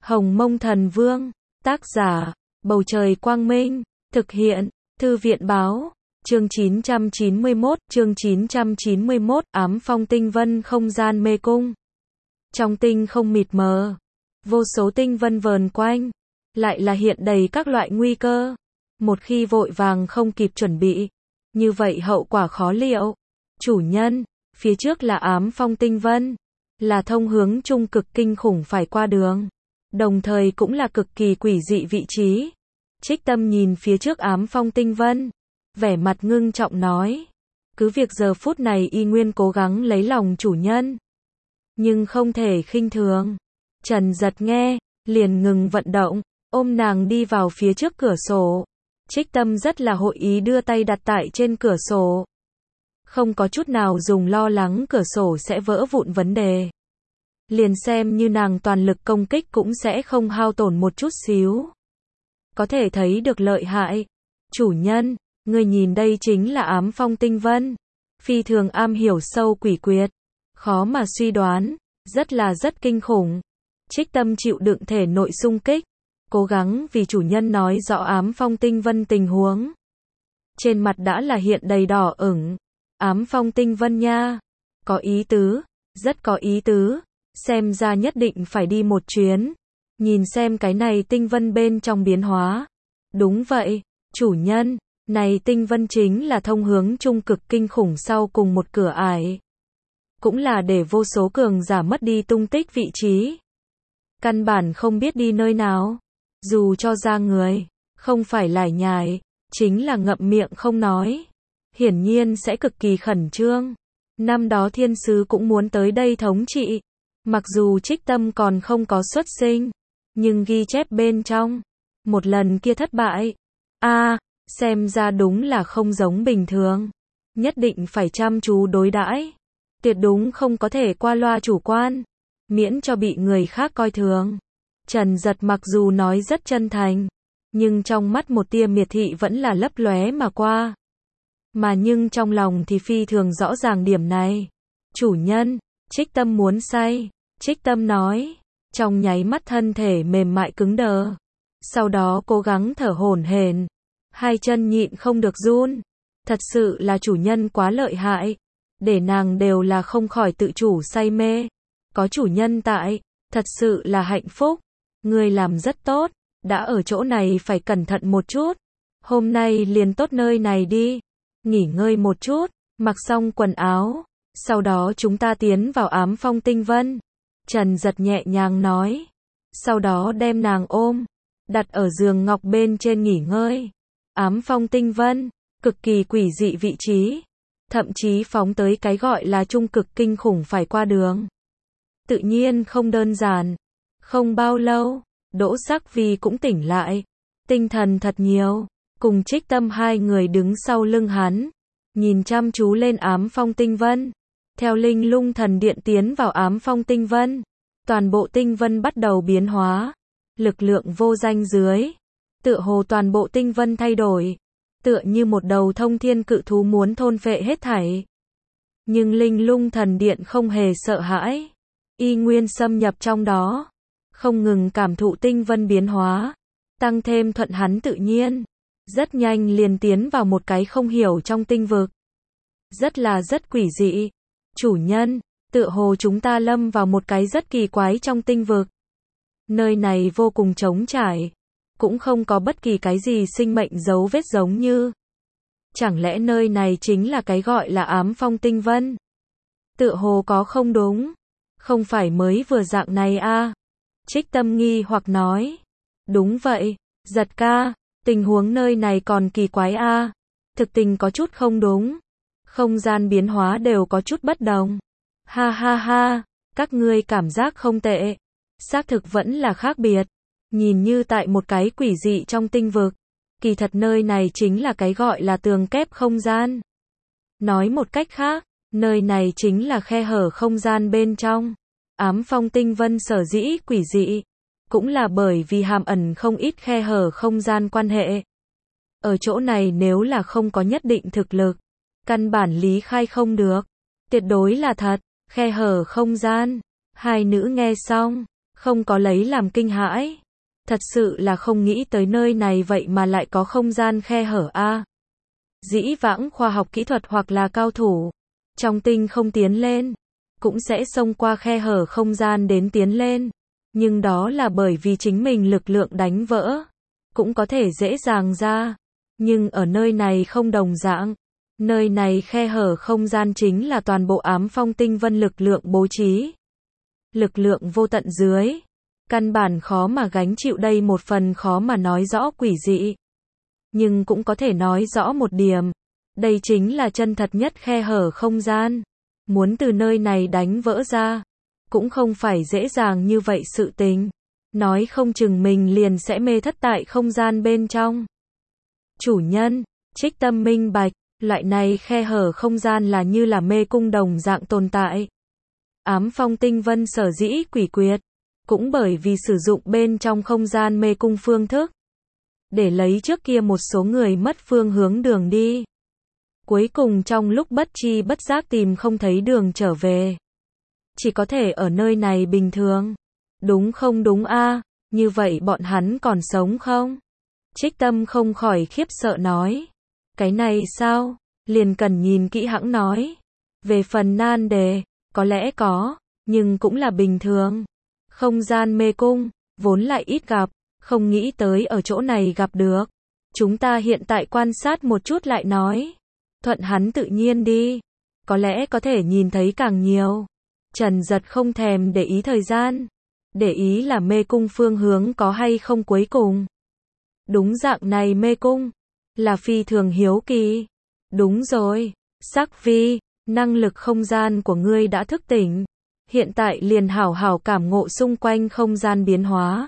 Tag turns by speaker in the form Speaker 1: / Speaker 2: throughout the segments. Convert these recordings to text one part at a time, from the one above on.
Speaker 1: Hồng Mông Thần Vương, tác giả, Bầu Trời Quang Minh, thực hiện, Thư viện Báo, chương 991, Ám Phong Tinh Vân Không Gian Mê Cung. Trong tinh không mịt mờ, vô số tinh vân vờn quanh, lại là hiện đầy các loại nguy cơ. Một khi vội vàng không kịp chuẩn bị, như vậy hậu quả khó liệu. Chủ nhân, phía trước là Ám Phong Tinh Vân, là thông hướng trung cực kinh khủng phải qua đường, đồng thời cũng là cực kỳ quỷ dị vị trí. Trích Tâm nhìn phía trước Ám Phong Tinh Vân, vẻ mặt ngưng trọng nói, cứ việc giờ phút này y nguyên cố gắng lấy lòng chủ nhân, nhưng không thể khinh thường. Trần Giật nghe, liền ngừng vận động, ôm nàng đi vào phía trước cửa sổ. Trích Tâm rất là hội ý đưa tay đặt tại trên cửa sổ, không có chút nào dùng lo lắng cửa sổ sẽ vỡ vụn vấn đề. Liền xem như nàng toàn lực công kích cũng sẽ không hao tổn một chút xíu. Có thể thấy được lợi hại. Chủ nhân, người nhìn đây chính là Ám Phong Tinh Vân. Phi thường am hiểu sâu quỷ quyệt, khó mà suy đoán, rất kinh khủng. Trích Tâm chịu đựng thể nội xung kích, cố gắng vì chủ nhân nói rõ Ám Phong Tinh Vân tình huống. Trên mặt đã là hiện đầy đỏ ửng. Ám Phong Tinh Vân nha, có ý tứ, rất có ý tứ, xem ra nhất định phải đi một chuyến, nhìn xem cái này tinh vân bên trong biến hóa. Đúng vậy, chủ nhân, này tinh vân chính là thông hướng trung cực kinh khủng sau cùng một cửa ải, cũng là để vô số cường giả mất đi tung tích vị trí, căn bản không biết đi nơi nào. Dù cho ra người, không phải lải nhải, chính là ngậm miệng không nói, hiển nhiên sẽ cực kỳ khẩn trương. Năm đó thiên sứ cũng muốn tới đây thống trị, mặc dù Trích Tâm còn không có xuất sinh, nhưng ghi chép bên trong, một lần kia thất bại. Xem ra đúng là không giống bình thường, nhất định phải chăm chú đối đãi, tuyệt đúng không có thể qua loa chủ quan, miễn cho bị người khác coi thường. Trần Giật mặc dù nói rất chân thành, nhưng trong mắt một tia miệt thị vẫn là lấp lóe mà qua. Mà nhưng trong lòng thì phi thường rõ ràng điểm này. Chủ nhân, Trích Tâm muốn say. Trích Tâm nói, trong nháy mắt thân thể mềm mại cứng đờ. Sau đó cố gắng thở hổn hển, hai chân nhịn không được run. Thật sự là chủ nhân quá lợi hại, để nàng đều là không khỏi tự chủ say mê. Có chủ nhân tại, thật sự là hạnh phúc. Ngươi làm rất tốt, đã ở chỗ này phải cẩn thận một chút. Hôm nay liền tốt nơi này đi, nghỉ ngơi một chút, mặc xong quần áo, sau đó chúng ta tiến vào Ám Phong Tinh Vân. Trần Giật nhẹ nhàng nói, sau đó đem nàng ôm, đặt ở giường ngọc bên trên nghỉ ngơi. Ám Phong Tinh Vân, cực kỳ quỷ dị vị trí, thậm chí phóng tới cái gọi là trung cực kinh khủng phải qua đường. Tự nhiên không đơn giản. Không bao lâu, Đỗ Sắc Vi cũng tỉnh lại, tinh thần thật nhiều, cùng Trích Tâm hai người đứng sau lưng hắn, nhìn chăm chú lên Ám Phong Tinh Vân. Theo Linh Lung Thần Điện tiến vào Ám Phong Tinh Vân, toàn bộ tinh vân bắt đầu biến hóa, lực lượng vô danh dưới, tựa hồ toàn bộ tinh vân thay đổi, tựa như một đầu thông thiên cự thú muốn thôn phệ hết thảy. Nhưng Linh Lung Thần Điện không hề sợ hãi, y nguyên xâm nhập trong đó, không ngừng cảm thụ tinh vân biến hóa, tăng thêm thuận hắn tự nhiên, rất nhanh liền tiến vào một cái không hiểu trong tinh vực. Rất quỷ dị. Chủ nhân, tựa hồ chúng ta lâm vào một cái rất kỳ quái trong tinh vực. Nơi này vô cùng trống trải, cũng không có bất kỳ cái gì sinh mệnh dấu vết giống như. Chẳng lẽ nơi này chính là cái gọi là Ám Phong Tinh Vân? Tựa hồ có không đúng, không phải mới vừa dạng này à? Trích Tâm nghi hoặc nói, đúng vậy, Giật ca, tình huống nơi này còn kỳ quái à? Thực tình có chút không đúng, không gian biến hóa đều có chút bất đồng. Ha ha ha, các ngươi cảm giác không tệ, xác thực vẫn là khác biệt, nhìn như tại một cái quỷ dị trong tinh vực, kỳ thật nơi này chính là cái gọi là tường kép không gian. Nói một cách khác, nơi này chính là khe hở không gian bên trong. Ám Phong Tinh Vân sở dĩ quỷ dị, cũng là bởi vì hàm ẩn không ít khe hở không gian quan hệ. Ở chỗ này nếu là không có nhất định thực lực, căn bản lý khai không được. Tuyệt đối là thật, khe hở không gian. Hai nữ nghe xong, không có lấy làm kinh hãi. Thật sự là không nghĩ tới nơi này vậy mà lại có không gian khe hở a. Dĩ vãng khoa học kỹ thuật hoặc là cao thủ trong tinh không tiến lên, cũng sẽ xông qua khe hở không gian đến tiến lên. Nhưng đó là bởi vì chính mình lực lượng đánh vỡ, cũng có thể dễ dàng ra. Nhưng ở nơi này không đồng dạng. Nơi này khe hở không gian chính là toàn bộ ám phong tinh vân lực lượng bố trí. Lực lượng vô tận dưới. Căn bản khó mà gánh chịu, đây một phần khó mà nói rõ quỷ dị. Nhưng cũng có thể nói rõ một điểm. Đây chính là chân thật nhất khe hở không gian. Muốn từ nơi này đánh vỡ ra, cũng không phải dễ dàng như vậy sự tình. Nói không chừng mình liền sẽ mê thất tại không gian bên trong. Chủ nhân, Trích Tâm minh bạch, loại này khe hở không gian là như là mê cung đồng dạng tồn tại. Ám phong tinh vân sở dĩ quỷ quyệt, cũng bởi vì sử dụng bên trong không gian mê cung phương thức, để lấy trước kia một số người mất phương hướng đường đi. Cuối cùng trong lúc bất chi bất giác tìm không thấy đường trở về. Chỉ có thể ở nơi này bình thường. Đúng không đúng a? Như vậy bọn hắn còn sống không? Trích Tâm không khỏi khiếp sợ nói. Cái này sao? Liền cần nhìn kỹ hãng nói. Về phần nan đề, có lẽ có, nhưng cũng là bình thường. Không gian mê cung, vốn lại ít gặp, không nghĩ tới ở chỗ này gặp được. Chúng ta hiện tại quan sát một chút lại nói. Thuận hắn tự nhiên đi. Có lẽ có thể nhìn thấy càng nhiều. Trần Giật không thèm để ý thời gian. Để ý là mê cung phương hướng có hay không cuối cùng. Đúng dạng này mê cung. Là phi thường hiếu kỳ. Đúng rồi. Sắc Vi, năng lực không gian của ngươi đã thức tỉnh. Hiện tại liền hảo hảo cảm ngộ xung quanh không gian biến hóa.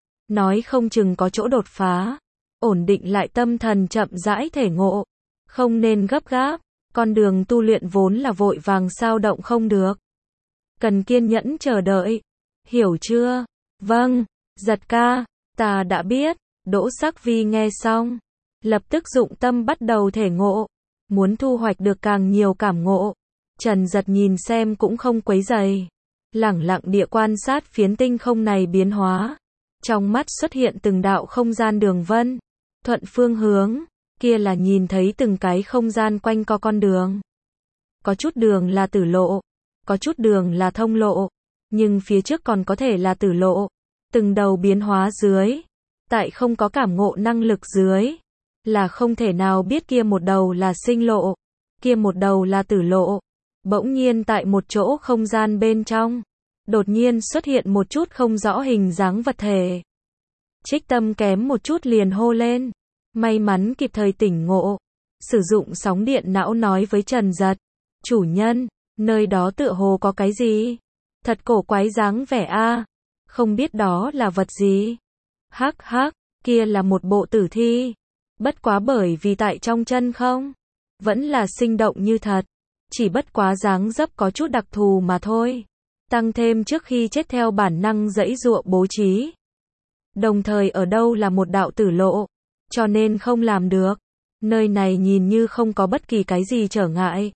Speaker 1: Nói không chừng có chỗ đột phá. Ổn định lại tâm thần chậm rãi thể ngộ. Không nên gấp gáp. Con đường tu luyện vốn là vội vàng sao động không được. Cần kiên nhẫn chờ đợi. Hiểu chưa? Vâng, Giật ca, ta đã biết. Đỗ Sắc Vi nghe xong, lập tức dụng tâm bắt đầu thể ngộ. Muốn thu hoạch được càng nhiều cảm ngộ. Trần Giật nhìn xem cũng không quấy rầy. Lẳng lặng địa quan sát phiến tinh không này biến hóa. Trong mắt xuất hiện từng đạo không gian đường vân. Thuận phương hướng, kia là nhìn thấy từng cái không gian quanh co con đường. Có chút đường là tử lộ, có chút đường là thông lộ, nhưng phía trước còn có thể là tử lộ. Từng đầu biến hóa dưới, tại không có cảm ngộ năng lực dưới, là không thể nào biết kia một đầu là sinh lộ, kia một đầu là tử lộ. Bỗng nhiên tại một chỗ không gian bên trong, đột nhiên xuất hiện một chút không rõ hình dáng vật thể. Trích Tâm kém một chút liền hô lên. May mắn kịp thời tỉnh ngộ. Sử dụng sóng điện não nói với Trần Giật. Chủ nhân, nơi đó tựa hồ có cái gì? Thật cổ quái dáng vẻ a. Không biết đó là vật gì? Hắc hắc, kia là một bộ tử thi. Bất quá bởi vì tại trong chân không, vẫn là sinh động như thật. Chỉ bất quá dáng dấp có chút đặc thù mà thôi. Tăng thêm trước khi chết theo bản năng giãy giụa bố trí. Đồng thời ở đâu là một đạo tử lộ. Cho nên không làm được. Nơi này nhìn như không có bất kỳ cái gì trở ngại.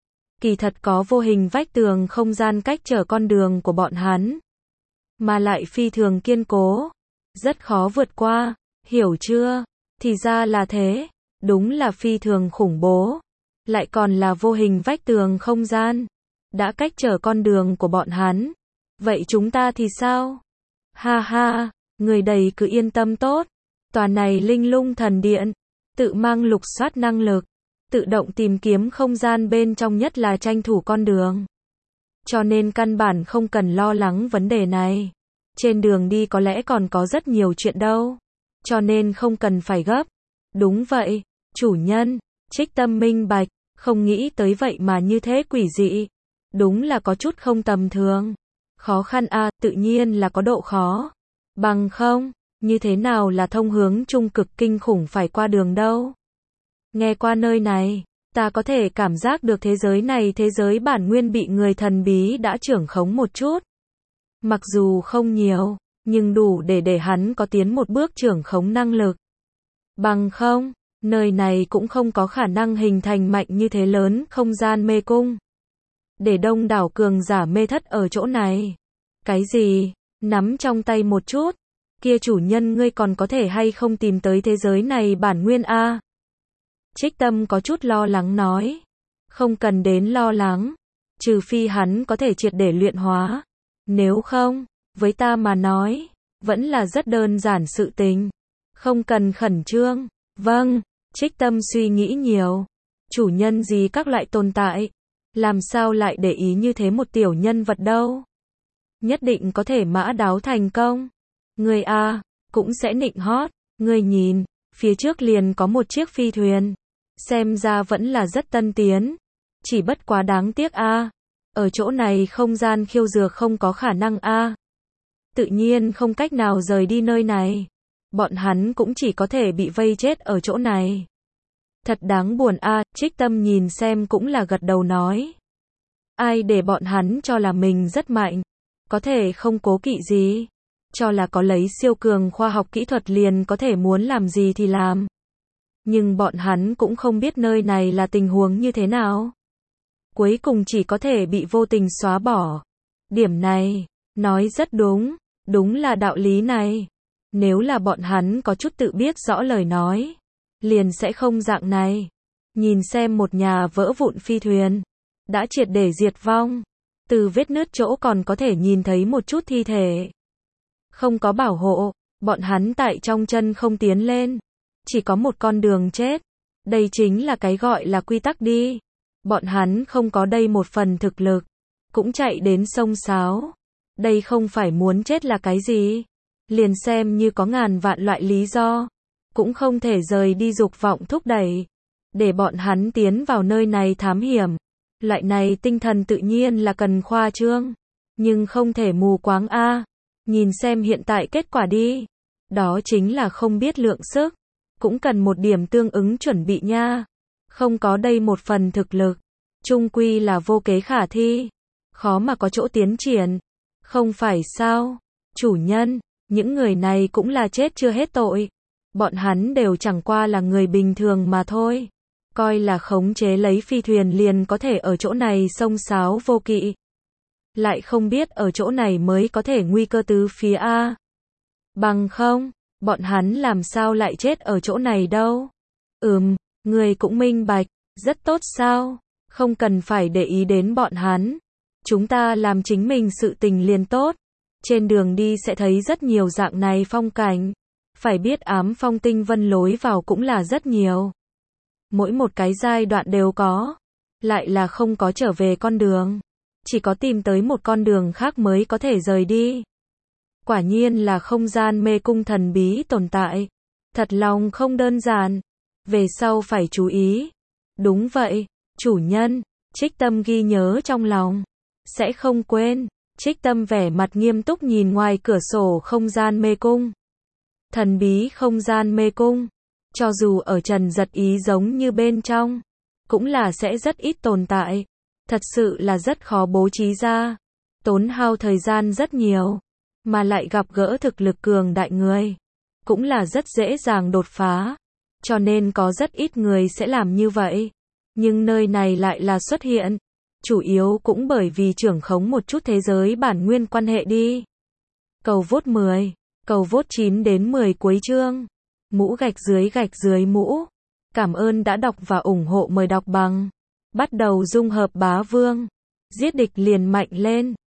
Speaker 1: Kỳ thật có vô hình vách tường không gian cách trở con đường của bọn hắn. Mà lại phi thường kiên cố. Rất khó vượt qua. Hiểu chưa? Thì ra là thế. Đúng là phi thường khủng bố. Lại còn là vô hình vách tường không gian. Đã cách trở con đường của bọn hắn. Vậy chúng ta thì sao? Ha ha, người đầy cứ yên tâm tốt. Tòa này linh lung thần điện, tự mang lục soát năng lực, tự động tìm kiếm không gian bên trong, nhất là tranh thủ con đường. Cho nên căn bản không cần lo lắng vấn đề này. Trên đường đi có lẽ còn có rất nhiều chuyện đâu. Cho nên không cần phải gấp. Đúng vậy, chủ nhân, Trích Tâm minh bạch, không nghĩ tới vậy mà như thế quỷ dị. Đúng là có chút không tầm thường. Khó khăn a, tự nhiên là có độ khó. Bằng không, như thế nào là thông hướng trung cực kinh khủng phải qua đường đâu. Nghe qua nơi này, ta có thể cảm giác được thế giới này, thế giới bản nguyên bị người thần bí đã trưởng khống một chút. Mặc dù không nhiều, nhưng đủ để hắn có tiến một bước trưởng khống năng lực. Bằng không, nơi này cũng không có khả năng hình thành mạnh như thế lớn không gian mê cung. Để đông đảo cường giả mê thất ở chỗ này. Cái gì? nắm trong tay một chút. Kia chủ nhân ngươi còn có thể hay không tìm tới thế giới này bản nguyên a? Trích Tâm có chút lo lắng nói. Không cần đến lo lắng. Trừ phi hắn có thể triệt để luyện hóa. Nếu không, với ta mà nói, vẫn là rất đơn giản sự tình. Không cần khẩn trương. Vâng, Trích Tâm suy nghĩ nhiều. Chủ nhân gì các loại tồn tại. Làm sao lại để ý như thế một tiểu nhân vật đâu. Nhất định có thể mã đáo thành công. Người a, cũng sẽ nịnh hót. Người nhìn, phía trước liền có một chiếc phi thuyền. Xem ra vẫn là rất tân tiến. Chỉ bất quá đáng tiếc a. Ở chỗ này không gian khiêu dược không có khả năng a. Tự nhiên không cách nào rời đi nơi này. Bọn hắn cũng chỉ có thể bị vây chết ở chỗ này. Thật đáng buồn a, Trích Tâm nhìn xem cũng là gật đầu nói. Ai để bọn hắn cho là mình rất mạnh. Có thể không cố kỵ gì. Cho là có lấy siêu cường khoa học kỹ thuật liền có thể muốn làm gì thì làm. Nhưng bọn hắn cũng không biết nơi này là tình huống như thế nào. Cuối cùng chỉ có thể bị vô tình xóa bỏ. Điểm này, nói rất đúng, đúng là đạo lý này. Nếu là bọn hắn có chút tự biết rõ lời nói, liền sẽ không dạng này. Nhìn xem một nhà vỡ vụn phi thuyền, đã triệt để diệt vong. Từ vết nứt chỗ còn có thể nhìn thấy một chút thi thể. Không có bảo hộ, bọn hắn tại trong chân không tiến lên. Chỉ có một con đường chết. Đây chính là cái gọi là quy tắc đi. Bọn hắn không có đây một phần thực lực. Cũng chạy đến sông sáo. Đây không phải muốn chết là cái gì. Liền xem như có ngàn vạn loại lý do. Cũng không thể rời đi dục vọng thúc đẩy. Để bọn hắn tiến vào nơi này thám hiểm. Loại này tinh thần tự nhiên là cần khoa trương. Nhưng không thể mù quáng a. Nhìn xem hiện tại kết quả đi. Đó chính là không biết lượng sức. Cũng cần một điểm tương ứng chuẩn bị nha. Không có đây một phần thực lực. Chung quy là vô kế khả thi. Khó mà có chỗ tiến triển. Không phải sao? Chủ nhân, những người này cũng là chết chưa hết tội. Bọn hắn đều chẳng qua là người bình thường mà thôi. Coi là khống chế lấy phi thuyền liền có thể ở chỗ này xông xáo vô kỵ. Lại không biết ở chỗ này mới có thể nguy cơ tứ phía a. Bằng không, bọn hắn làm sao lại chết ở chỗ này đâu. Người cũng minh bạch, rất tốt sao, không cần phải để ý đến bọn hắn. Chúng ta làm chính mình sự tình liền tốt. Trên đường đi sẽ thấy rất nhiều dạng này phong cảnh. Phải biết ám phong tinh vân lối vào cũng là rất nhiều. Mỗi một cái giai đoạn đều có. Lại là không có trở về con đường. Chỉ có tìm tới một con đường khác mới có thể rời đi. Quả nhiên là không gian mê cung thần bí tồn tại. Thật lòng không đơn giản. Về sau phải chú ý. Đúng vậy, chủ nhân. Trích Tâm ghi nhớ trong lòng. Sẽ không quên. Trích Tâm vẻ mặt nghiêm túc nhìn ngoài cửa sổ không gian mê cung. Thần bí không gian mê cung. Cho dù ở trần giật ý giống như bên trong. Cũng là sẽ rất ít tồn tại. Thật sự là rất khó bố trí ra. Tốn hao thời gian rất nhiều. Mà lại gặp gỡ thực lực cường đại người. Cũng là rất dễ dàng đột phá. Cho nên có rất ít người sẽ làm như vậy. Nhưng nơi này lại là xuất hiện. Chủ yếu cũng bởi vì trưởng khống một chút thế giới bản nguyên quan hệ đi. Cầu vote 10. Cầu vote 9 đến 10 cuối chương. Mũ gạch dưới mũ. Cảm ơn đã đọc và ủng hộ, mời đọc bằng. Bắt đầu dung hợp bá vương. Giết địch liền mạnh lên.